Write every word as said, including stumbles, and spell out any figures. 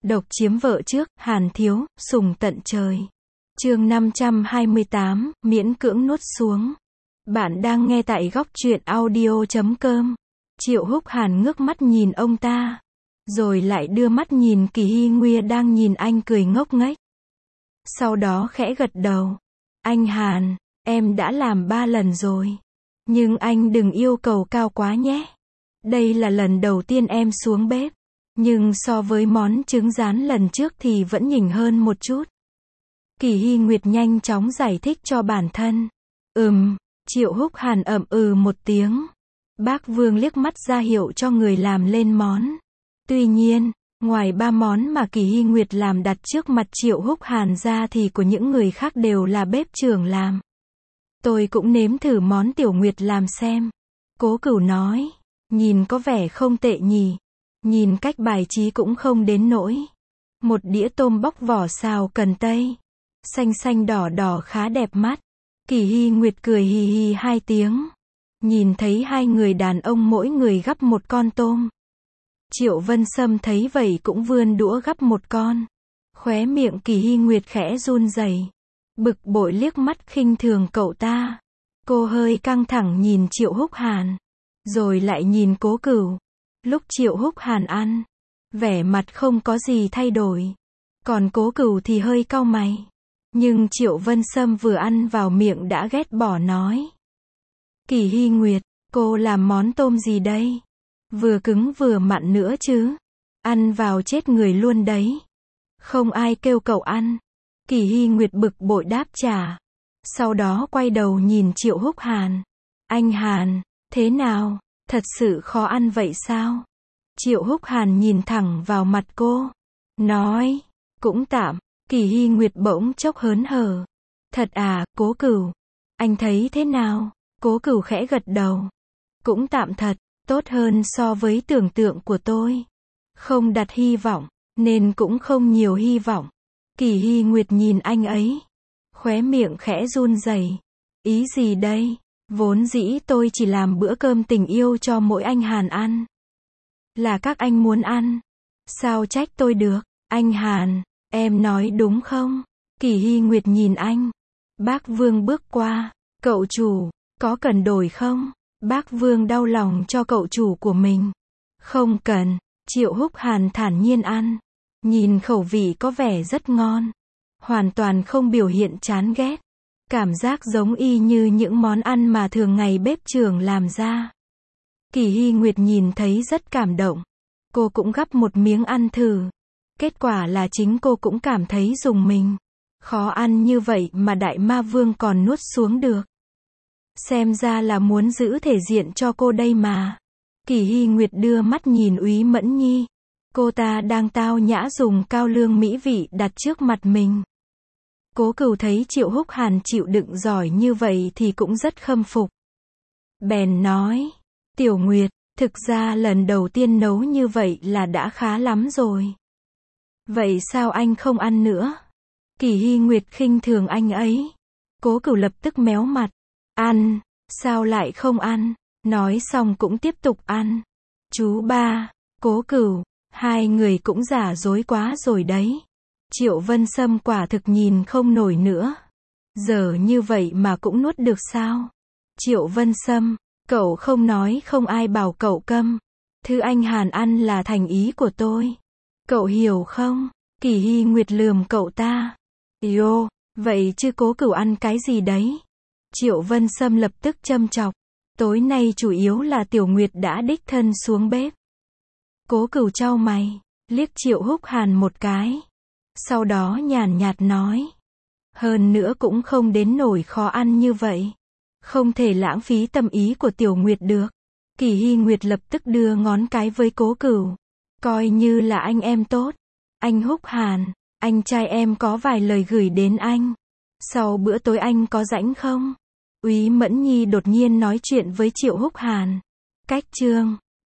Độc chiếm vợ trước, Hàn Thiếu, sùng tận trời. Chương năm trăm hai mươi tám, miễn cưỡng nuốt xuống. Bạn đang nghe tại góc truyện audio chấm com. Triệu Húc Hàn ngước mắt nhìn ông ta, rồi lại đưa mắt nhìn Kỳ Hy Nguya đang nhìn anh cười ngốc nghếch. Sau đó khẽ gật đầu. Anh Hàn, em đã làm ba lần rồi. Nhưng anh đừng yêu cầu cao quá nhé. Đây là lần đầu tiên em xuống bếp. Nhưng so với món trứng rán lần trước thì vẫn nhỉnh hơn một chút. Kỳ Hy Nguyệt nhanh chóng giải thích cho bản thân. Ừm, Triệu Húc Hàn ậm ừ một tiếng. Bác Vương liếc mắt ra hiệu cho người làm lên món. Tuy nhiên, ngoài ba món mà Kỳ Hy Nguyệt làm đặt trước mặt Triệu Húc Hàn ra thì của những người khác đều là bếp trưởng làm. Tôi cũng nếm thử món Tiểu Nguyệt làm xem. Cố Cửu nói, nhìn có vẻ không tệ nhỉ. Nhìn cách bài trí cũng không đến nỗi. Một đĩa tôm bóc vỏ xào cần tây. Xanh xanh đỏ đỏ khá đẹp mắt. Kỳ Hy Nguyệt cười hì hì hai tiếng. Nhìn thấy hai người đàn ông mỗi người gắp một con tôm. Triệu Vân Sâm thấy vậy cũng vươn đũa gắp một con. Khóe miệng Kỳ Hy Nguyệt khẽ run rẩy. Bực bội liếc mắt khinh thường cậu ta. Cô hơi căng thẳng nhìn Triệu Húc Hàn. Rồi lại nhìn Cố Cửu. Lúc Triệu Húc Hàn ăn, vẻ mặt không có gì thay đổi. Còn Cố Cửu thì hơi cau mày. Nhưng Triệu Vân Sâm vừa ăn vào miệng đã ghét bỏ nói. Kỳ Hy Nguyệt, cô làm món tôm gì đây? Vừa cứng vừa mặn nữa chứ. Ăn vào chết người luôn đấy. Không ai kêu cậu ăn. Kỳ Hy Nguyệt bực bội đáp trả. Sau đó quay đầu nhìn Triệu Húc Hàn. Anh Hàn, thế nào? Thật sự khó ăn vậy sao? Triệu Húc Hàn nhìn thẳng vào mặt cô. Nói, cũng tạm. Kỳ Hy Nguyệt bỗng chốc hớn hở. Thật à, Cố Cửu. Anh thấy thế nào? Cố Cửu khẽ gật đầu. Cũng tạm thật, tốt hơn so với tưởng tượng của tôi. Không đặt hy vọng, nên cũng không nhiều hy vọng. Kỳ Hy Nguyệt nhìn anh ấy. Khóe miệng khẽ run rẩy. Ý gì đây? Vốn dĩ tôi chỉ làm bữa cơm tình yêu cho mỗi anh Hàn ăn. Là các anh muốn ăn. Sao trách tôi được? Anh Hàn, em nói đúng không? Kỳ Hy Nguyệt nhìn anh. Bác Vương bước qua. Cậu chủ, có cần đổi không? Bác Vương đau lòng cho cậu chủ của mình. Không cần. Triệu Húc Hàn thản nhiên ăn. Nhìn khẩu vị có vẻ rất ngon. Hoàn toàn không biểu hiện chán ghét. Cảm giác giống y như những món ăn mà thường ngày bếp trưởng làm ra. Kỳ Hy Nguyệt nhìn thấy rất cảm động. Cô cũng gắp một miếng ăn thử. Kết quả là chính cô cũng cảm thấy rùng mình. Khó ăn như vậy mà Đại Ma Vương còn nuốt xuống được. Xem ra là muốn giữ thể diện cho cô đây mà. Kỳ Hy Nguyệt đưa mắt nhìn Úy Mẫn Nhi. Cô ta đang tao nhã dùng cao lương mỹ vị đặt trước mặt mình. Cố Cửu thấy Triệu Húc Hàn chịu đựng giỏi như vậy thì cũng rất khâm phục. Bèn nói, Tiểu Nguyệt, thực ra lần đầu tiên nấu như vậy là đã khá lắm rồi. Vậy sao anh không ăn nữa? Kỳ Hy Nguyệt khinh thường anh ấy. Cố Cửu lập tức méo mặt. Ăn, sao lại không ăn? Nói xong cũng tiếp tục ăn. Chú ba, Cố Cửu, hai người cũng giả dối quá rồi đấy. Triệu Vân Sâm quả thực nhìn không nổi nữa. Giờ như vậy mà cũng nuốt được sao? Triệu Vân Sâm, cậu không nói không ai bảo cậu câm. Thứ anh Hàn ăn là thành ý của tôi. Cậu hiểu không? Kỳ Hy Nguyệt lườm cậu ta. Yo, vậy chứ Cố Cửu ăn cái gì đấy? Triệu Vân Sâm lập tức châm chọc. Tối nay chủ yếu là Tiểu Nguyệt đã đích thân xuống bếp. Cố Cửu chau mày, liếc Triệu Húc Hàn một cái. Sau đó nhàn nhạt nói. Hơn nữa cũng không đến nổi khó ăn như vậy. Không thể lãng phí tâm ý của Tiểu Nguyệt được. Kỳ Hy Nguyệt lập tức đưa ngón cái với Cố Cửu. Coi như là anh em tốt. Anh Húc Hàn, anh trai em có vài lời gửi đến anh. Sau bữa tối anh có rảnh không? Úy Mẫn Nhi đột nhiên nói chuyện với Triệu Húc Hàn. Cách chương